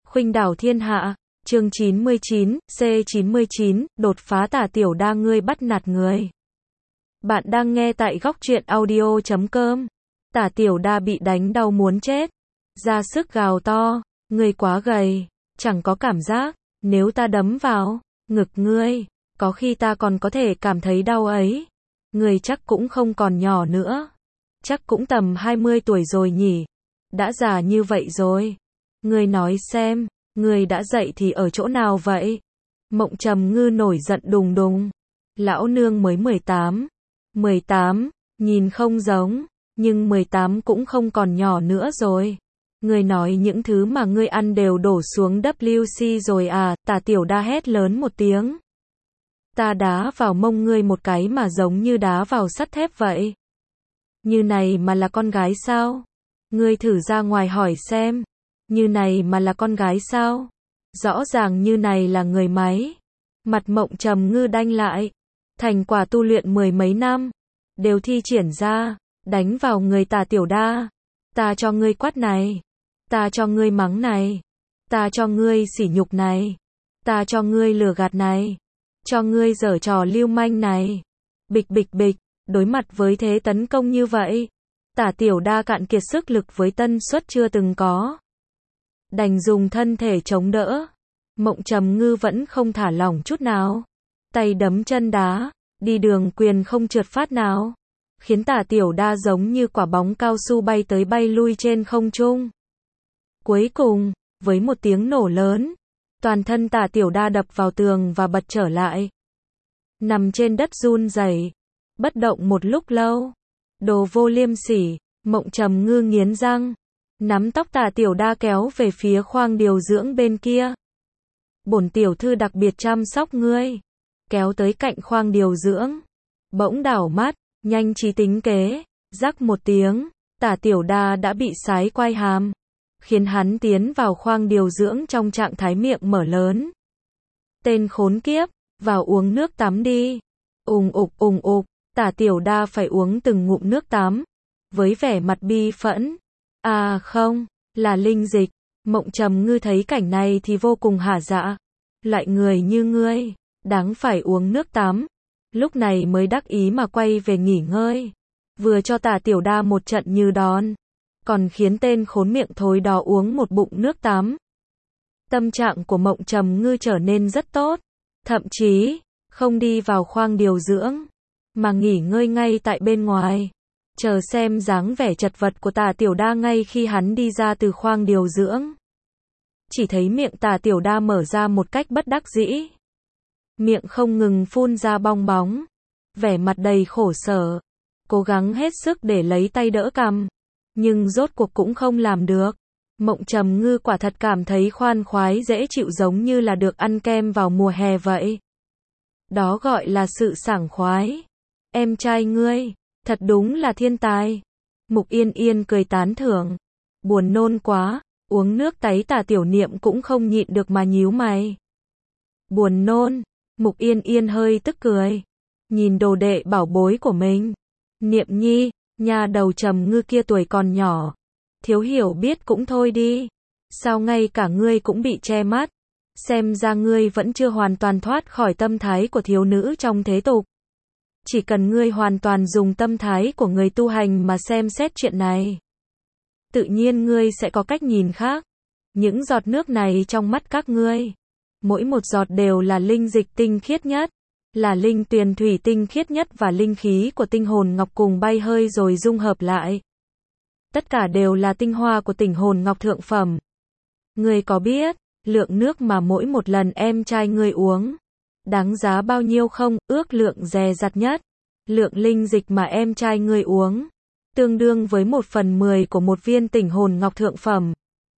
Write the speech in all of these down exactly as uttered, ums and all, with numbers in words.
Khuynh đảo thiên hạ, chương chín mươi chín, C chín mươi chín, đột phá tả tiểu đa ngươi bắt nạt người. Bạn đang nghe tại góc truyện audio chấm com. Tả tiểu đa bị đánh đau muốn chết. Ra sức gào to, ngươi quá gầy, chẳng có cảm giác, nếu ta đấm vào ngực ngươi, có khi ta còn có thể cảm thấy đau ấy. Ngươi chắc cũng không còn nhỏ nữa. Chắc cũng tầm hai mươi tuổi rồi nhỉ. Đã già như vậy rồi. Ngươi nói xem, ngươi đã dậy thì ở chỗ nào vậy? Mộng Trầm Ngư nổi giận đùng đùng. Lão nương mới mười tám. mười tám, nhìn không giống, nhưng mười tám cũng không còn nhỏ nữa rồi. Ngươi nói những thứ mà ngươi ăn đều đổ xuống W C rồi à? Tả tiểu đa hét lớn một tiếng. Ta đá vào mông ngươi một cái mà giống như đá vào sắt thép vậy. Như này mà là con gái sao? Ngươi thử ra ngoài hỏi xem. Như này mà là con gái sao? Rõ ràng như này là người máy. Mặt Mộng Trầm Ngư đanh lại. Thành quả tu luyện mười mấy năm, đều thi triển ra, đánh vào người tả tiểu đa. Ta cho ngươi quát này. Ta cho ngươi mắng này. Ta cho ngươi sỉ nhục này. Ta cho ngươi lừa gạt này. Cho ngươi giở trò lưu manh này. Bịch bịch bịch, đối mặt với thế tấn công như vậy, tả tiểu đa cạn kiệt sức lực với tân suất chưa từng có. Đành dùng thân thể chống đỡ. Mộng Trầm Ngư vẫn không thả lỏng chút nào. Tay đấm chân đá, đi đường quyền không trượt phát nào. Khiến tả tiểu đa giống như quả bóng cao su bay tới bay lui trên không trung. Cuối cùng, với một tiếng nổ lớn, toàn thân tả tiểu đa đập vào tường và bật trở lại. Nằm trên đất run rẩy, bất động một lúc lâu. Đồ vô liêm sỉ, Mộng Trầm Ngư nghiến răng, nắm tóc tả tiểu đa kéo về phía khoang điều dưỡng bên kia. Bổn tiểu thư đặc biệt chăm sóc ngươi. Kéo tới cạnh khoang điều dưỡng. Bỗng đảo mắt, nhanh trí tính kế, rắc một tiếng, tả tiểu đa đã bị sái quai hàm. Khiến hắn tiến vào khoang điều dưỡng trong trạng thái miệng mở lớn. Tên khốn kiếp, vào uống nước tắm đi. Ùng ục ùng ục, tả tiểu đa phải uống từng ngụm nước tắm. Với vẻ mặt bi phẫn. À không, là linh dịch. Mộng Trầm Ngư thấy cảnh này thì vô cùng hả dạ. Loại người như ngươi, đáng phải uống nước tắm. Lúc này mới đắc ý mà quay về nghỉ ngơi. Vừa cho tả tiểu đa một trận như đòn, còn khiến tên khốn miệng thối đó uống một bụng nước tắm. Tâm trạng của Mộng Trầm Ngư trở nên rất tốt. Thậm chí, không đi vào khoang điều dưỡng, mà nghỉ ngơi ngay tại bên ngoài. Chờ xem dáng vẻ chật vật của tả tiểu đa ngay khi hắn đi ra từ khoang điều dưỡng. Chỉ thấy miệng tả tiểu đa mở ra một cách bất đắc dĩ. Miệng không ngừng phun ra bong bóng. Vẻ mặt đầy khổ sở. Cố gắng hết sức để lấy tay đỡ cằm. Nhưng rốt cuộc cũng không làm được. Mộng Trầm Ngư quả thật cảm thấy khoan khoái dễ chịu giống như là được ăn kem vào mùa hè vậy. Đó gọi là sự sảng khoái. Em trai ngươi, thật đúng là thiên tài. Mục Yên Yên cười tán thưởng. Buồn nôn quá, uống nước tấy tả tiểu niệm cũng không nhịn được mà nhíu mày. Buồn nôn, Mục Yên Yên hơi tức cười. Nhìn đồ đệ bảo bối của mình. Niệm nhi, nhà đầu Trầm Ngư kia tuổi còn nhỏ. Thiếu hiểu biết cũng thôi đi. Sao ngay cả ngươi cũng bị che mắt. Xem ra ngươi vẫn chưa hoàn toàn thoát khỏi tâm thái của thiếu nữ trong thế tục. Chỉ cần ngươi hoàn toàn dùng tâm thái của người tu hành mà xem xét chuyện này, tự nhiên ngươi sẽ có cách nhìn khác. Những giọt nước này trong mắt các ngươi, mỗi một giọt đều là linh dịch tinh khiết nhất, là linh tuyền thủy tinh khiết nhất và linh khí của tinh hồn ngọc cùng bay hơi rồi dung hợp lại. Tất cả đều là tinh hoa của tinh hồn ngọc thượng phẩm. Ngươi có biết, lượng nước mà mỗi một lần em trai ngươi uống, đáng giá bao nhiêu không? Ước lượng dè dặt nhất. Lượng linh dịch mà em trai ngươi uống, tương đương với một phần mười của một viên tinh hồn ngọc thượng phẩm.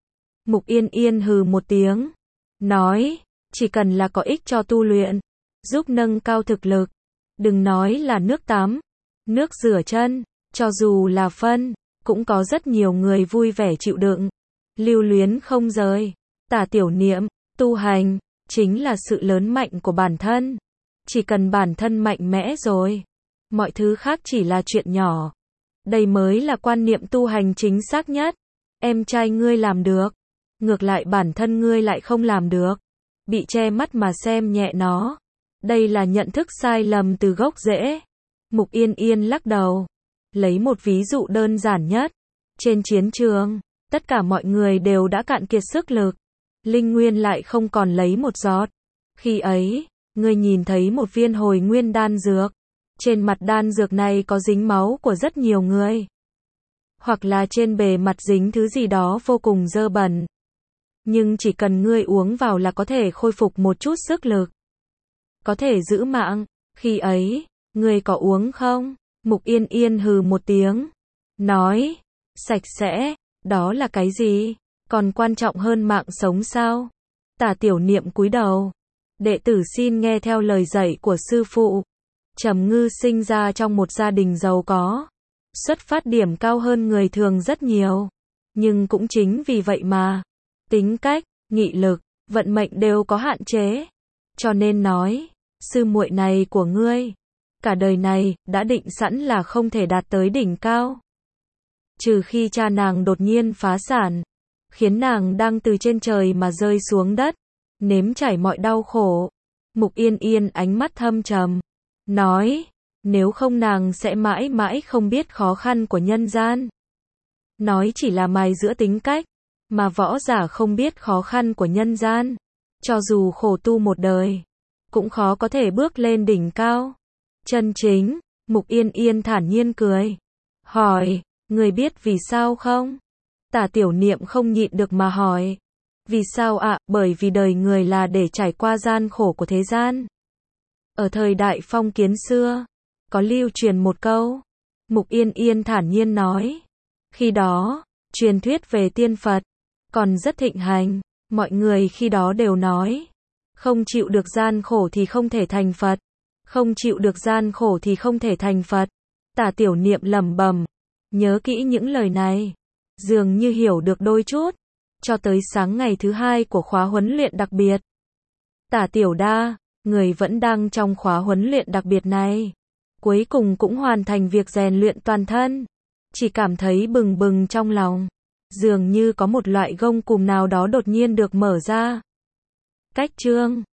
Mục Yên Yên hừ một tiếng. Nói, chỉ cần là có ích cho tu luyện, giúp nâng cao thực lực. Đừng nói là nước tắm, nước rửa chân, cho dù là phân, cũng có rất nhiều người vui vẻ chịu đựng. Lưu luyến không rời. Tả tiểu niệm, tu hành, chính là sự lớn mạnh của bản thân. Chỉ cần bản thân mạnh mẽ rồi, mọi thứ khác chỉ là chuyện nhỏ. Đây mới là quan niệm tu hành chính xác nhất. Em trai ngươi làm được. ngược lại bản thân ngươi lại không làm được. Bị che mắt mà xem nhẹ nó. Đây là nhận thức sai lầm từ gốc rễ. Mục Yên Yên lắc đầu. Lấy một ví dụ đơn giản nhất. Trên chiến trường, tất cả mọi người đều đã cạn kiệt sức lực. Linh nguyên lại không còn lấy một giọt. Khi ấy, ngươi nhìn thấy một viên hồi nguyên đan dược. Trên mặt đan dược này có dính máu của rất nhiều người. Hoặc là trên bề mặt dính thứ gì đó vô cùng dơ bẩn. Nhưng chỉ cần ngươi uống vào là có thể khôi phục một chút sức lực. Có thể giữ mạng. Khi ấy, ngươi có uống không? Mục Yên Yên hừ một tiếng. Nói, sạch sẽ, đó là cái gì? Còn quan trọng hơn mạng sống sao? Tả Tiểu Niệm cúi đầu. Đệ tử xin nghe theo lời dạy của sư phụ. Trầm Ngư sinh ra trong một gia đình giàu có. Xuất phát điểm cao hơn người thường rất nhiều. Nhưng cũng chính vì vậy mà, tính cách, nghị lực, vận mệnh đều có hạn chế. Cho nên nói, sư muội này của ngươi, cả đời này, đã định sẵn là không thể đạt tới đỉnh cao. Trừ khi cha nàng đột nhiên phá sản, khiến nàng đang từ trên trời mà rơi xuống đất, nếm trải mọi đau khổ. Mục Yên Yên ánh mắt thâm trầm, nói, nếu không nàng sẽ mãi mãi không biết khó khăn của nhân gian. Nói chỉ là mài giữa tính cách, mà võ giả không biết khó khăn của nhân gian. Cho dù khổ tu một đời, cũng khó có thể bước lên đỉnh cao. Chân chính, Mục Yên Yên thản nhiên cười. Hỏi, người biết vì sao không? Tả Tiểu Niệm không nhịn được mà hỏi. Vì sao ạ? À? Bởi vì đời người là để trải qua gian khổ của thế gian. Ở thời đại phong kiến xưa, có lưu truyền một câu. Mục Yên Yên thản nhiên nói. Khi đó, truyền thuyết về tiên Phật còn rất thịnh hành. Mọi người khi đó đều nói, không chịu được gian khổ thì không thể thành Phật. Không chịu được gian khổ thì không thể thành Phật. Tả Tiểu Niệm lẩm bẩm, nhớ kỹ những lời này, dường như hiểu được đôi chút. Cho tới sáng ngày thứ hai của khóa huấn luyện đặc biệt. Tả Tiểu Đa, người vẫn đang trong khóa huấn luyện đặc biệt này, cuối cùng cũng hoàn thành việc rèn luyện toàn thân. Chỉ cảm thấy bừng bừng trong lòng, dường như có một loại gông cùm nào đó đột nhiên được mở ra. Cách chương